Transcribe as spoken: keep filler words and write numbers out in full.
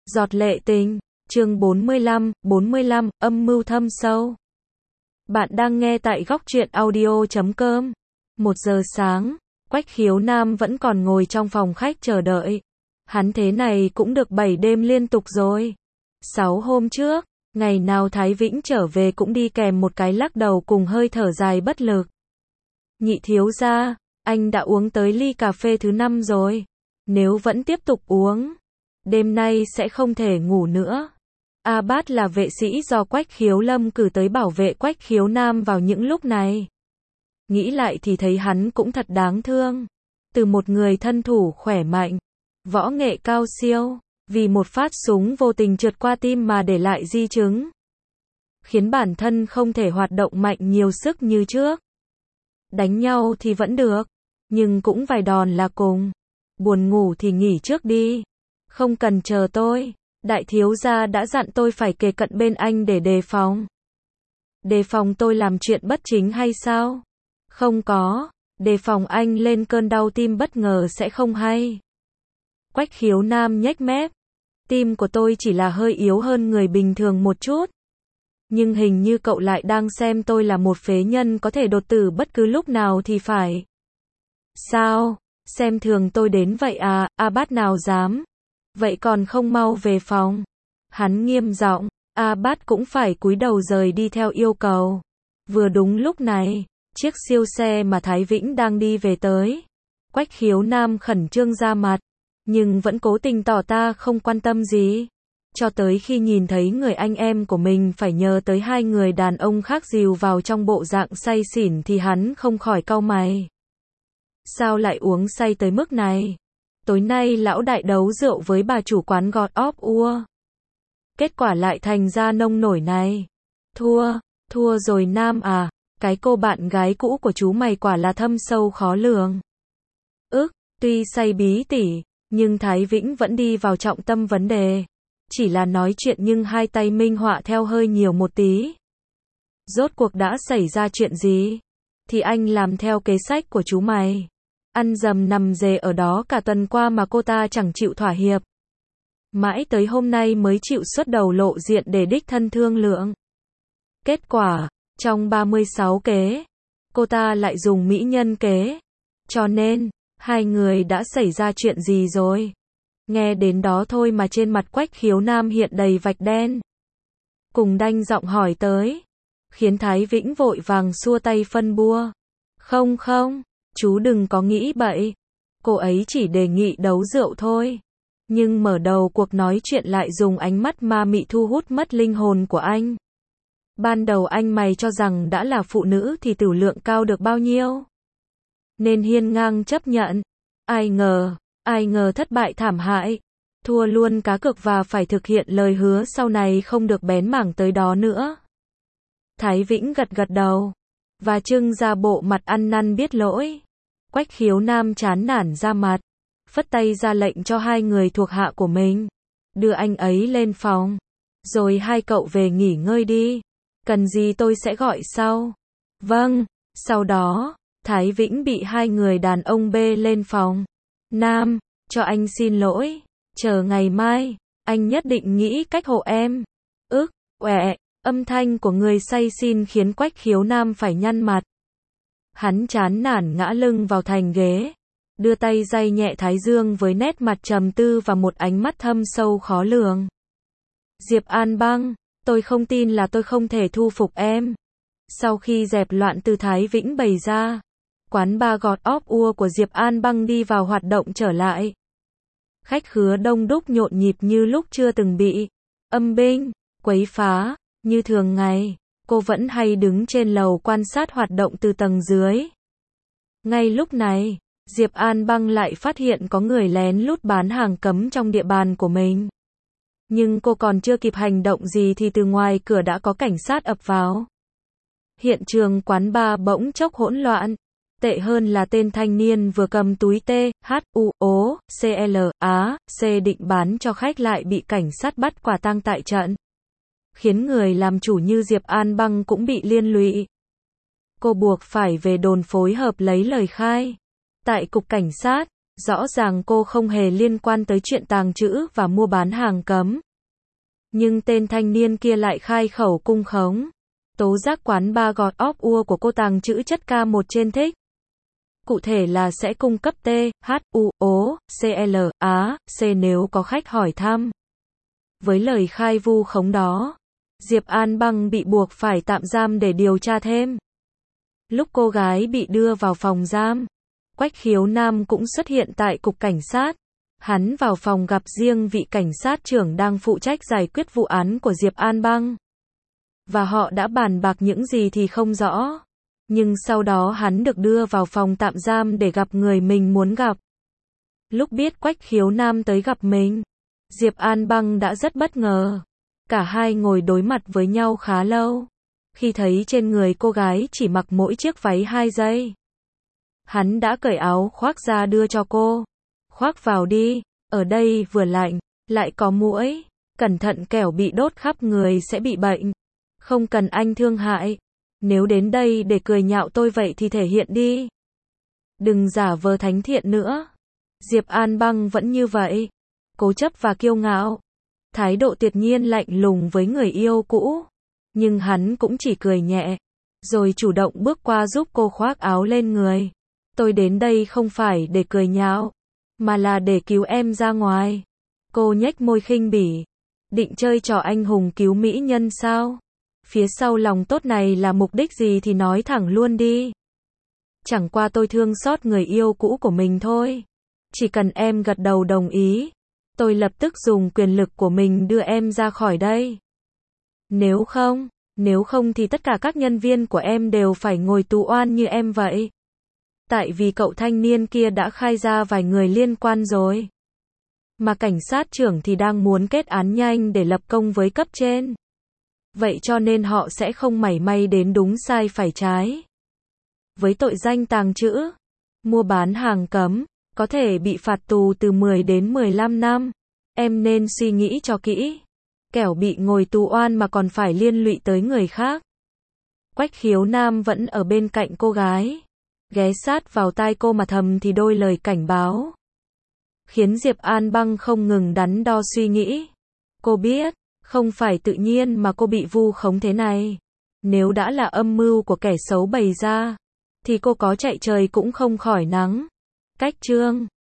Giọt lệ tình, chương bốn mươi lăm, bốn mươi lăm, âm mưu thâm sâu. Bạn đang nghe tại góc truyện audio chấm com. Một giờ sáng, Quách Khiếu Nam vẫn còn ngồi trong phòng khách chờ đợi. Hắn thế này cũng được bảy đêm liên tục rồi. Sáu hôm trước, ngày nào Thái Vĩnh trở về cũng đi kèm một cái lắc đầu cùng hơi thở dài bất lực. Nhị thiếu gia, anh đã uống tới ly cà phê thứ năm rồi. Nếu vẫn tiếp tục uống, đêm nay sẽ không thể ngủ nữa. A Bát là vệ sĩ do Quách Khiếu Lâm cử tới bảo vệ Quách Khiếu Nam vào những lúc này. Nghĩ lại thì thấy hắn cũng thật đáng thương. Từ một người thân thủ khỏe mạnh, võ nghệ cao siêu, vì một phát súng vô tình trượt qua tim mà để lại di chứng, khiến bản thân không thể hoạt động mạnh nhiều sức như trước. Đánh nhau thì vẫn được, nhưng cũng vài đòn là cùng. Buồn ngủ thì nghỉ trước đi. Không cần chờ tôi. Đại thiếu gia đã dặn tôi phải kề cận bên anh để đề phòng. Đề phòng tôi làm chuyện bất chính hay sao? Không có. Đề phòng anh lên cơn đau tim bất ngờ sẽ không hay. Quách Khiếu Nam nhếch mép. Tim của tôi chỉ là hơi yếu hơn người bình thường một chút. Nhưng hình như cậu lại đang xem tôi là một phế nhân có thể đột tử bất cứ lúc nào thì phải. Sao? Xem thường tôi đến vậy à? A Bát nào dám? Vậy còn không mau về phòng. Hắn nghiêm giọng. A Bát cũng phải cúi đầu rời đi theo yêu cầu. Vừa đúng lúc này, chiếc siêu xe mà Thái Vĩnh đang đi về tới. Quách Khiếu Nam khẩn trương ra mặt, nhưng vẫn cố tình tỏ ta không quan tâm gì. Cho tới khi nhìn thấy người anh em của mình phải nhờ tới hai người đàn ông khác dìu vào trong bộ dạng say xỉn thì hắn không khỏi cau mày. Sao lại uống say tới mức này? Tối nay lão đại đấu rượu với bà chủ quán God of War. Kết quả lại thành ra nông nổi này. Thua, thua rồi Nam à, cái cô bạn gái cũ của chú mày quả là thâm sâu khó lường. Ức, tuy say bí tỉ, nhưng Thái Vĩnh vẫn đi vào trọng tâm vấn đề. Chỉ là nói chuyện nhưng hai tay minh họa theo hơi nhiều một tí. Rốt cuộc đã xảy ra chuyện gì? Thì anh làm theo kế sách của chú mày. Ăn dầm nằm dề ở đó cả tuần qua mà cô ta chẳng chịu thỏa hiệp. Mãi tới hôm nay mới chịu xuất đầu lộ diện để đích thân thương lượng. Kết quả, trong ba mươi sáu kế, cô ta lại dùng mỹ nhân kế. Cho nên, hai người đã xảy ra chuyện gì rồi? Nghe đến đó thôi mà trên mặt Quách Khiếu Nam hiện đầy vạch đen. Cùng đanh giọng hỏi tới, khiến Thái Vĩnh vội vàng xua tay phân bua. Không không, chú đừng có nghĩ bậy. Cô ấy chỉ đề nghị đấu rượu thôi. Nhưng mở đầu cuộc nói chuyện lại dùng ánh mắt ma mị thu hút mất linh hồn của anh. Ban đầu anh mày cho rằng đã là phụ nữ thì tửu lượng cao được bao nhiêu, nên hiên ngang chấp nhận. Ai ngờ, ai ngờ thất bại thảm hại. Thua luôn cá cược và phải thực hiện lời hứa sau này không được bén mảng tới đó nữa. Thái Vĩnh gật gật đầu và trưng ra bộ mặt ăn năn biết lỗi. Quách Khiếu Nam chán nản ra mặt, phất tay ra lệnh cho hai người thuộc hạ của mình đưa anh ấy lên phòng. Rồi hai cậu về nghỉ ngơi đi. Cần gì tôi sẽ gọi sau. Vâng. Sau đó, Thái Vĩnh bị hai người đàn ông bê lên phòng. Nam, cho anh xin lỗi. Chờ ngày mai, anh nhất định nghĩ cách hộ em. Ức, ọe, âm thanh của người say xin khiến Quách Khiếu Nam phải nhăn mặt. Hắn chán nản ngã lưng vào thành ghế, đưa tay day nhẹ thái dương với nét mặt trầm tư và một ánh mắt thâm sâu khó lường. Diệp An Băng, tôi không tin là tôi không thể thu phục em. Sau khi dẹp loạn từ Thái Vĩnh bày ra, quán bar God of War của Diệp An Băng đi vào hoạt động trở lại. Khách khứa đông đúc nhộn nhịp như lúc chưa từng bị âm binh quấy phá. Như thường ngày, cô vẫn hay đứng trên lầu quan sát hoạt động từ tầng dưới. Ngay lúc này, Diệp An Băng lại phát hiện có người lén lút bán hàng cấm trong địa bàn của mình. Nhưng cô còn chưa kịp hành động gì thì từ ngoài cửa đã có cảnh sát ập vào. Hiện trường quán bar bỗng chốc hỗn loạn. Tệ hơn là tên thanh niên vừa cầm túi T, H, U, O, C, L, A, C định bán cho khách lại bị cảnh sát bắt quả tang tại trận. Khiến người làm chủ như Diệp An Băng cũng bị liên lụy. Cô buộc phải về đồn phối hợp lấy lời khai. Tại cục cảnh sát, Rõ ràng cô không hề liên quan tới chuyện tàng trữ và mua bán hàng cấm. Nhưng tên thanh niên kia lại khai khẩu cung khống. Tố giác quán bar God of War của cô tàng trữ chất K một trên thích. Cụ thể là sẽ cung cấp T, H, U, O, C, L, A, C nếu có khách hỏi thăm. Với lời khai vu khống đó, Diệp An Băng bị buộc phải tạm giam để điều tra thêm. Lúc cô gái bị đưa vào phòng giam, Quách Khiếu Nam cũng xuất hiện tại cục cảnh sát. Hắn vào phòng gặp riêng vị cảnh sát trưởng đang phụ trách giải quyết vụ án của Diệp An Băng. Và họ đã bàn bạc những gì thì không rõ. Nhưng sau đó hắn được đưa vào phòng tạm giam để gặp người mình muốn gặp. Lúc biết Quách Khiếu Nam tới gặp mình, Diệp An Băng đã rất bất ngờ. Cả hai ngồi đối mặt với nhau khá lâu. Khi thấy trên người cô gái chỉ mặc mỗi chiếc váy hai giây, hắn đã cởi áo khoác ra đưa cho cô. Khoác vào đi, ở đây vừa lạnh, lại có muỗi, cẩn thận kẻo bị đốt khắp người sẽ bị bệnh. Không cần anh thương hại. Nếu đến đây để cười nhạo tôi vậy thì thể hiện đi. Đừng giả vờ thánh thiện nữa. Diệp An Băng vẫn như vậy, cố chấp và kiêu ngạo. Thái độ tuyệt nhiên lạnh lùng với người yêu cũ. Nhưng hắn cũng chỉ cười nhẹ, rồi chủ động bước qua giúp cô khoác áo lên người. Tôi đến đây không phải để cười nhạo, mà là để cứu em ra ngoài. Cô nhếch môi khinh bỉ. Định chơi trò anh hùng cứu mỹ nhân sao? Phía sau lòng tốt này là mục đích gì thì nói thẳng luôn đi. Chẳng qua tôi thương xót người yêu cũ của mình thôi. Chỉ cần em gật đầu đồng ý, tôi lập tức dùng quyền lực của mình đưa em ra khỏi đây. Nếu không, nếu không thì tất cả các nhân viên của em đều phải ngồi tù oan như em vậy. Tại vì cậu thanh niên kia đã khai ra vài người liên quan rồi. Mà cảnh sát trưởng thì đang muốn kết án nhanh để lập công với cấp trên. Vậy cho nên họ sẽ không mảy may đến đúng sai phải trái. Với tội danh tàng trữ, mua bán hàng cấm, có thể bị phạt tù từ mười đến mười lăm năm. Em nên suy nghĩ cho kỹ. Kẻo bị ngồi tù oan mà còn phải liên lụy tới người khác. Quách Khiếu Nam vẫn ở bên cạnh cô gái, ghé sát vào tai cô mà thầm thì đôi lời cảnh báo. Khiến Diệp An Băng không ngừng đắn đo suy nghĩ. Cô biết, không phải tự nhiên mà cô bị vu khống thế này. Nếu đã là âm mưu của kẻ xấu bày ra, thì cô có chạy trời cũng không khỏi nắng. Cách chương